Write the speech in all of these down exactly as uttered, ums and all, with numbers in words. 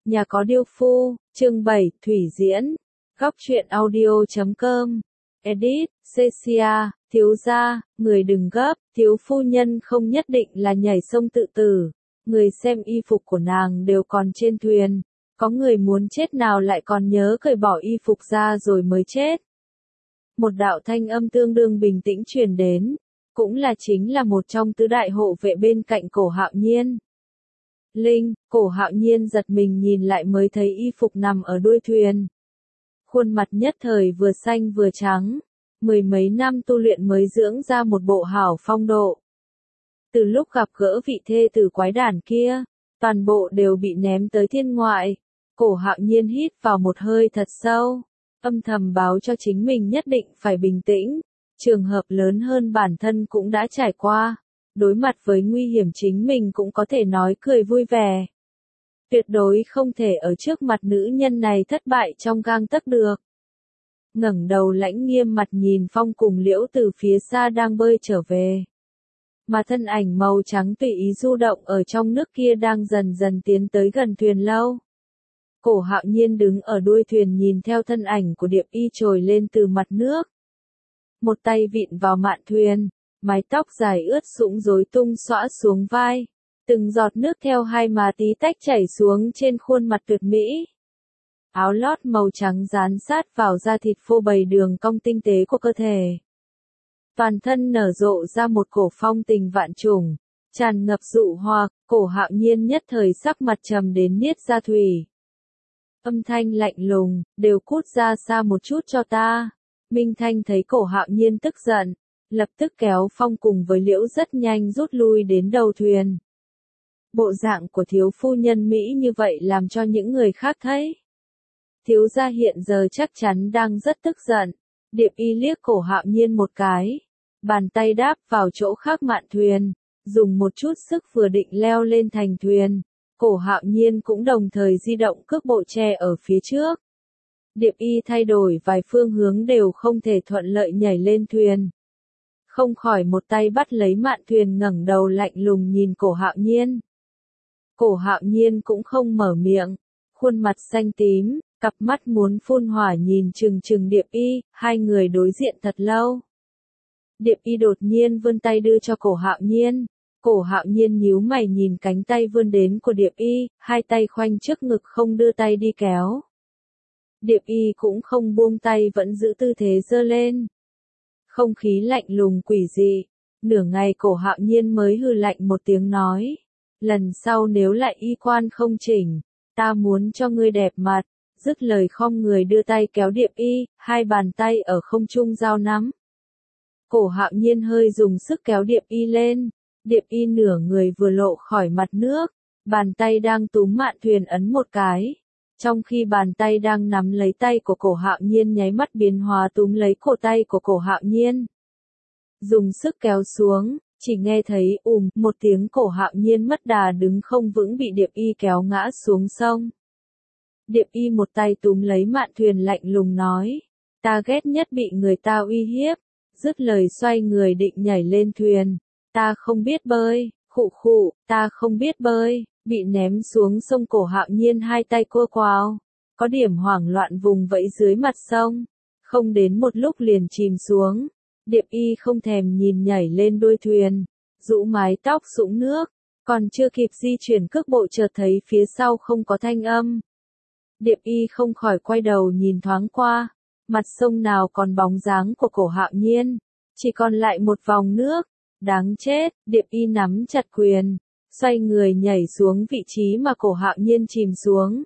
Nhà có điêu phu, chương bảy, Thủy diễn. Góc truyện audio chấm com. Edit, Cecia, thiếu gia, người đừng gấp, thiếu phu nhân không nhất định là nhảy sông tự tử. Người xem y phục của nàng đều còn trên thuyền. Có người muốn chết nào lại còn nhớ cởi bỏ y phục ra rồi mới chết. Một đạo thanh âm tương đương bình tĩnh truyền đến, cũng là chính là một trong tứ đại hộ vệ bên cạnh Cổ Hạo Nhiên. Linh, Cổ Hạo Nhiên giật mình nhìn lại mới thấy y phục nằm ở đuôi thuyền. Khuôn mặt nhất thời vừa xanh vừa trắng, mười mấy năm tu luyện mới dưỡng ra một bộ hảo phong độ. Từ lúc gặp gỡ vị thê tử quái đản kia, toàn bộ đều bị ném tới thiên ngoại. Cổ Hạo Nhiên hít vào một hơi thật sâu, âm thầm báo cho chính mình nhất định phải bình tĩnh, trường hợp lớn hơn bản thân cũng đã trải qua. Đối mặt với nguy hiểm chính mình cũng có thể nói cười vui vẻ. Tuyệt đối không thể ở trước mặt nữ nhân này thất bại trong gang tấc được. Ngẩng đầu lãnh nghiêm mặt nhìn Phong cùng Liễu từ phía xa đang bơi trở về. Mà thân ảnh màu trắng tùy ý du động ở trong nước kia đang dần dần tiến tới gần thuyền lâu. Cổ Hạo Nhiên đứng ở đuôi thuyền nhìn theo thân ảnh của Điệp Y trồi lên từ mặt nước. Một tay vịn vào mạn thuyền. Mái tóc dài ướt sũng rối tung xõa xuống vai, từng giọt nước theo hai má tí tách chảy xuống trên khuôn mặt tuyệt mỹ. Áo lót màu trắng dán sát vào da thịt phô bày đường cong tinh tế của cơ thể. Toàn thân nở rộ ra một cổ phong tình vạn trùng, tràn ngập dụ hoặc, Cổ Hạo Nhiên nhất thời sắc mặt trầm đến niết ra thủy. Âm thanh lạnh lùng, đều cút ra xa một chút cho ta. Minh Thanh thấy Cổ Hạo Nhiên tức giận, lập tức kéo Phong cùng với Liễu rất nhanh rút lui đến đầu thuyền. Bộ dạng của thiếu phu nhân Mỹ như vậy làm cho những người khác thấy. Thiếu gia hiện giờ chắc chắn đang rất tức giận. Điệp Y liếc Cổ Hạo Nhiên một cái, bàn tay đáp vào chỗ khác mạn thuyền, dùng một chút sức vừa định leo lên thành thuyền. Cổ Hạo Nhiên cũng đồng thời di động cước bộ che ở phía trước. Điệp Y thay đổi vài phương hướng đều không thể thuận lợi nhảy lên thuyền. Không khỏi một tay bắt lấy mạn thuyền ngẩng đầu lạnh lùng nhìn Cổ Hạo Nhiên. Cổ Hạo Nhiên cũng không mở miệng, khuôn mặt xanh tím, cặp mắt muốn phun hỏa nhìn chừng chừng Điệp Y, hai người đối diện thật lâu. Điệp Y đột nhiên vươn tay đưa cho Cổ Hạo Nhiên. Cổ Hạo Nhiên nhíu mày nhìn cánh tay vươn đến của Điệp Y, hai tay khoanh trước ngực không đưa tay đi kéo. Điệp Y cũng không buông tay vẫn giữ tư thế giơ lên. Không khí lạnh lùng quỷ dị, nửa ngày Cổ Hạo Nhiên mới hừ lạnh một tiếng nói. Lần sau nếu lại y quan không chỉnh, ta muốn cho ngươi đẹp mặt. Dứt lời khom người đưa tay kéo Điệp Y, hai bàn tay ở không trung giao nắm. Cổ Hạo Nhiên hơi dùng sức kéo Điệp Y lên, Điệp Y nửa người vừa lộ khỏi mặt nước, bàn tay đang túm mạn thuyền ấn một cái. Trong khi bàn tay đang nắm lấy tay của Cổ Hạo Nhiên nháy mắt biến hóa túm lấy cổ tay của Cổ Hạo Nhiên. Dùng sức kéo xuống, chỉ nghe thấy ùm một tiếng Cổ Hạo Nhiên mất đà đứng không vững bị Điệp Y kéo ngã xuống sông. Điệp Y một tay túm lấy mạn thuyền lạnh lùng nói, ta ghét nhất bị người ta uy hiếp, dứt lời xoay người định nhảy lên thuyền. Ta không biết bơi, khụ khụ, ta không biết bơi. Bị ném xuống sông Cổ Hạo Nhiên hai tay cua quào, có điểm hoảng loạn vùng vẫy dưới mặt sông, không đến một lúc liền chìm xuống. Điệp Y không thèm nhìn nhảy lên đuôi thuyền, rũ mái tóc sũng nước, còn chưa kịp di chuyển cước bộ chợt thấy phía sau không có thanh âm. Điệp Y không khỏi quay đầu nhìn thoáng qua, mặt sông nào còn bóng dáng của Cổ Hạo Nhiên, chỉ còn lại một vòng nước, đáng chết. Điệp Y nắm chặt quyền, xoay người nhảy xuống vị trí mà Cổ Hạo Nhiên chìm xuống.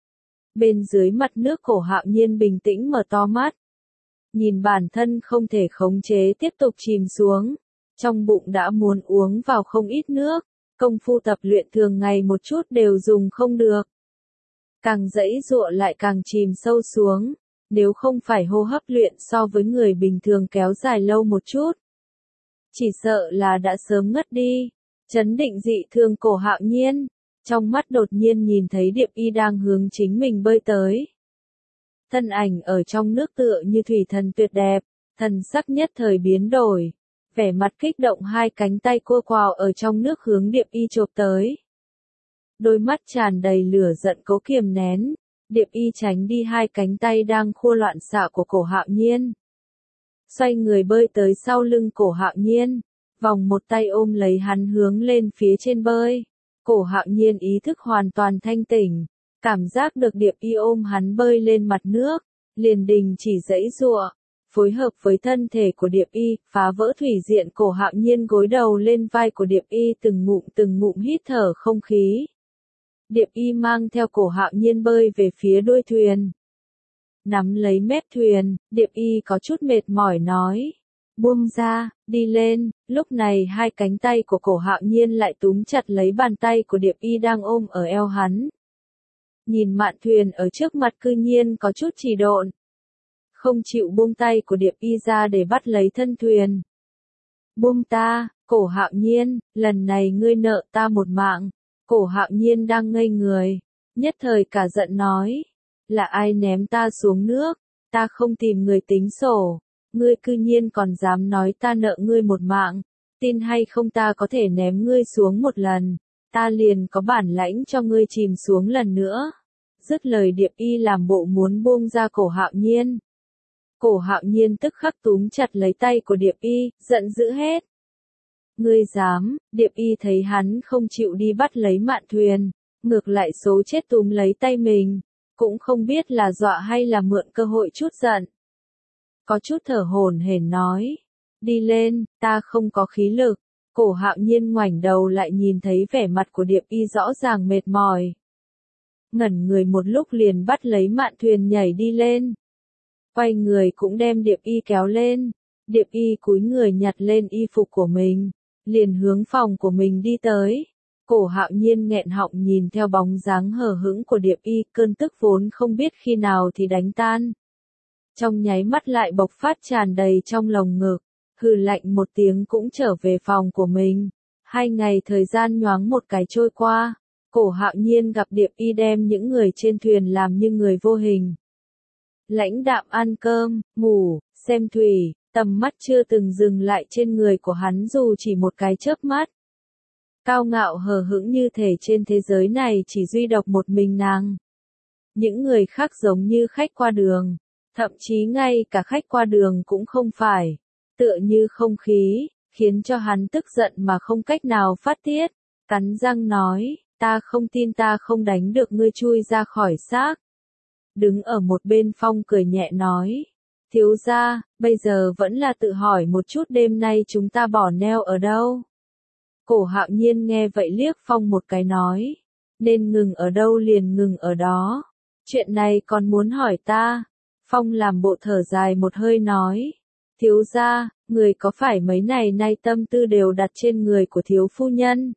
Bên dưới mặt nước Cổ Hạo Nhiên bình tĩnh mở to mắt. Nhìn bản thân không thể khống chế tiếp tục chìm xuống. Trong bụng đã muốn uống vào không ít nước. Công phu tập luyện thường ngày một chút đều dùng không được. Càng dãy dụa lại càng chìm sâu xuống. Nếu không phải hô hấp luyện so với người bình thường kéo dài lâu một chút, chỉ sợ là đã sớm ngất đi. Chấn định dị thường Cổ Hạo Nhiên, trong mắt đột nhiên nhìn thấy Điệp Y đang hướng chính mình bơi tới. Thân ảnh ở trong nước tựa như thủy thần tuyệt đẹp, thần sắc nhất thời biến đổi, vẻ mặt kích động hai cánh tay cua quào ở trong nước hướng Điệp Y chộp tới. đôi mắt tràn đầy lửa giận cố kiềm nén. Điệp Y tránh đi hai cánh tay đang khua loạn xạ của Cổ Hạo Nhiên. Xoay người bơi tới sau lưng Cổ Hạo Nhiên, vòng một tay ôm lấy hắn hướng lên phía trên bơi. Cổ Hạo Nhiên ý thức hoàn toàn thanh tỉnh, cảm giác được Điệp Y ôm hắn bơi lên mặt nước, liền đình chỉ giãy giụa, phối hợp với thân thể của Điệp Y, phá vỡ thủy diện. Cổ Hạo Nhiên gối đầu lên vai của Điệp Y, từng ngụm từng ngụm hít thở không khí. Điệp Y mang theo Cổ Hạo Nhiên bơi về phía đuôi thuyền. Nắm lấy mép thuyền, Điệp Y có chút mệt mỏi nói, buông ra, đi lên. Lúc này hai cánh tay của Cổ Hạo Nhiên lại túm chặt lấy bàn tay của Điệp Y đang ôm ở eo hắn. Nhìn mạn thuyền ở trước mặt cư nhiên có chút trì độn, không chịu buông tay của Điệp Y ra để bắt lấy thân thuyền. Buông ta, Cổ Hạo Nhiên, lần này ngươi nợ ta một mạng. Cổ Hạo Nhiên đang ngây người, nhất thời cả giận nói, là ai ném ta xuống nước, ta không tìm người tính sổ, ngươi cư nhiên còn dám nói ta nợ ngươi một mạng, tin hay không ta có thể ném ngươi xuống một lần, ta liền có bản lãnh cho ngươi chìm xuống lần nữa. Dứt lời Điệp Y làm bộ muốn buông ra Cổ Hạo Nhiên. Cổ Hạo Nhiên tức khắc túm chặt lấy tay của Điệp Y, giận dữ hết. Ngươi dám? Điệp Y thấy hắn không chịu đi bắt lấy mạn thuyền, ngược lại số chết túm lấy tay mình, cũng không biết là dọa hay là mượn cơ hội chút giận. Có chút thở hổn hển nói, đi lên, ta không có khí lực. Cổ Hạo Nhiên ngoảnh đầu lại nhìn thấy vẻ mặt của Điệp Y rõ ràng mệt mỏi. Ngẩn người một lúc liền bắt lấy mạn thuyền nhảy đi lên. Quay người cũng đem Điệp Y kéo lên. Điệp Y cúi người nhặt lên y phục của mình, liền hướng phòng của mình đi tới. Cổ Hạo Nhiên nghẹn họng nhìn theo bóng dáng hờ hững của Điệp Y, cơn tức vốn không biết khi nào thì đánh tan. Trong nháy mắt lại bộc phát tràn đầy trong lồng ngực, hừ lạnh một tiếng cũng trở về phòng của mình. Hai ngày thời gian nhoáng một cái trôi qua, Cổ Hạo Nhiên gặp Điệp Y đem những người trên thuyền làm như người vô hình. Lãnh đạm ăn cơm, ngủ, xem thủy, tầm mắt chưa từng dừng lại trên người của hắn dù chỉ một cái chớp mắt. Cao ngạo hờ hững như thể trên thế giới này chỉ duy độc một mình nàng. Những người khác giống như khách qua đường, thậm chí ngay cả khách qua đường cũng không phải, tựa như không khí, khiến cho hắn tức giận mà không cách nào phát tiết, cắn răng nói, ta không tin ta không đánh được ngươi chui ra khỏi xác. Đứng ở một bên Phong cười nhẹ nói, thiếu gia, bây giờ vẫn là tự hỏi một chút đêm nay chúng ta bỏ neo ở đâu. Cổ Hạo Nhiên nghe vậy liếc Phong một cái nói, nên ngừng ở đâu liền ngừng ở đó. Chuyện này còn muốn hỏi ta. Phong làm bộ thở dài một hơi nói, thiếu gia, người có phải mấy ngày nay tâm tư đều đặt trên người của thiếu phu nhân?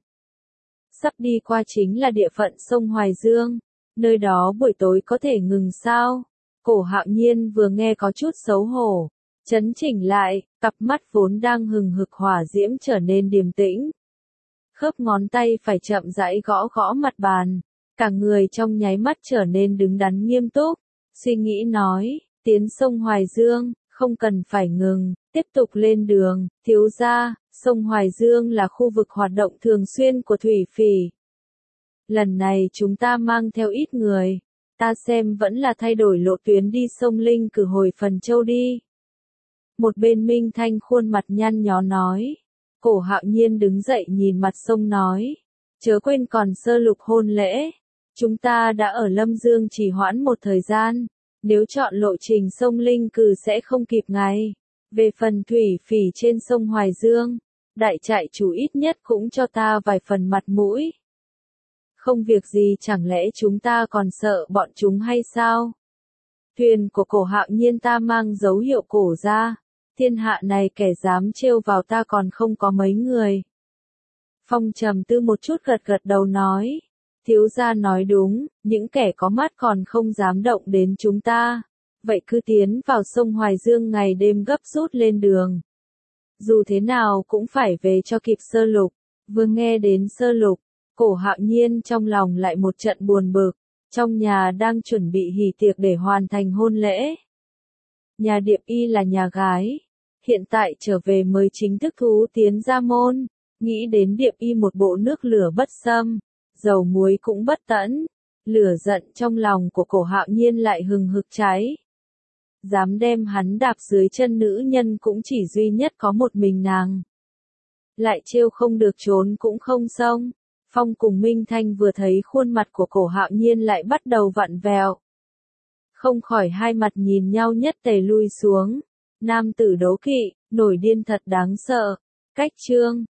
Sắp đi qua chính là địa phận sông Hoài Dương, nơi đó buổi tối có thể ngừng sao? Cổ Hạo Nhiên vừa nghe có chút xấu hổ, chấn chỉnh lại, cặp mắt vốn đang hừng hực hỏa diễm trở nên điềm tĩnh. Khớp ngón tay phải chậm rãi gõ gõ mặt bàn, cả người trong nháy mắt trở nên đứng đắn nghiêm túc, suy nghĩ nói, tiến sông Hoài Dương, không cần phải ngừng, tiếp tục lên đường. Thiếu gia, sông Hoài Dương là khu vực hoạt động thường xuyên của thủy phỉ. Lần này chúng ta mang theo ít người, ta xem vẫn là thay đổi lộ tuyến đi sông Linh Cử hồi Phần Châu đi. Một bên Minh Thanh khuôn mặt nhăn nhó nói. Cổ Hạo Nhiên đứng dậy nhìn mặt sông nói, chớ quên còn sơ lục hôn lễ. Chúng ta đã ở Lâm Dương trì hoãn một thời gian, nếu chọn lộ trình sông Linh Cử sẽ không kịp ngày. Về phần thủy phỉ trên sông Hoài Dương, đại trại chủ ít nhất cũng cho ta vài phần mặt mũi. Không việc gì, chẳng lẽ chúng ta còn sợ bọn chúng hay sao? Thuyền của Cổ Hạo Nhiên ta mang dấu hiệu cổ ra, thiên hạ này kẻ dám trêu vào ta còn không có mấy người. Phong trầm tư một chút gật gật đầu nói, thiếu gia nói đúng, những kẻ có mắt còn không dám động đến chúng ta. Vậy cứ tiến vào sông Hoài Dương ngày đêm gấp rút lên đường. Dù thế nào cũng phải về cho kịp sơ lục. Vừa nghe đến sơ lục, Cổ Hạo Nhiên trong lòng lại một trận buồn bực. Trong nhà đang chuẩn bị hỉ tiệc để hoàn thành hôn lễ. Nhà Điệp Y là nhà gái, hiện tại trở về mới chính thức thú tiến ra môn. Nghĩ đến Điệp Y một bộ nước lửa bất xâm, dầu muối cũng bất tẫn. Lửa giận trong lòng của Cổ Hạo Nhiên lại hừng hực cháy. Dám đem hắn đạp dưới chân nữ nhân cũng chỉ duy nhất có một mình nàng. Lại trêu không được trốn cũng không xong. Phong cùng Minh Thanh vừa thấy khuôn mặt của Cổ Hạo Nhiên lại bắt đầu vặn vẹo. Không khỏi hai mặt nhìn nhau nhất tề lui xuống. Nam tử đố kỵ, nổi điên thật đáng sợ. Cách chương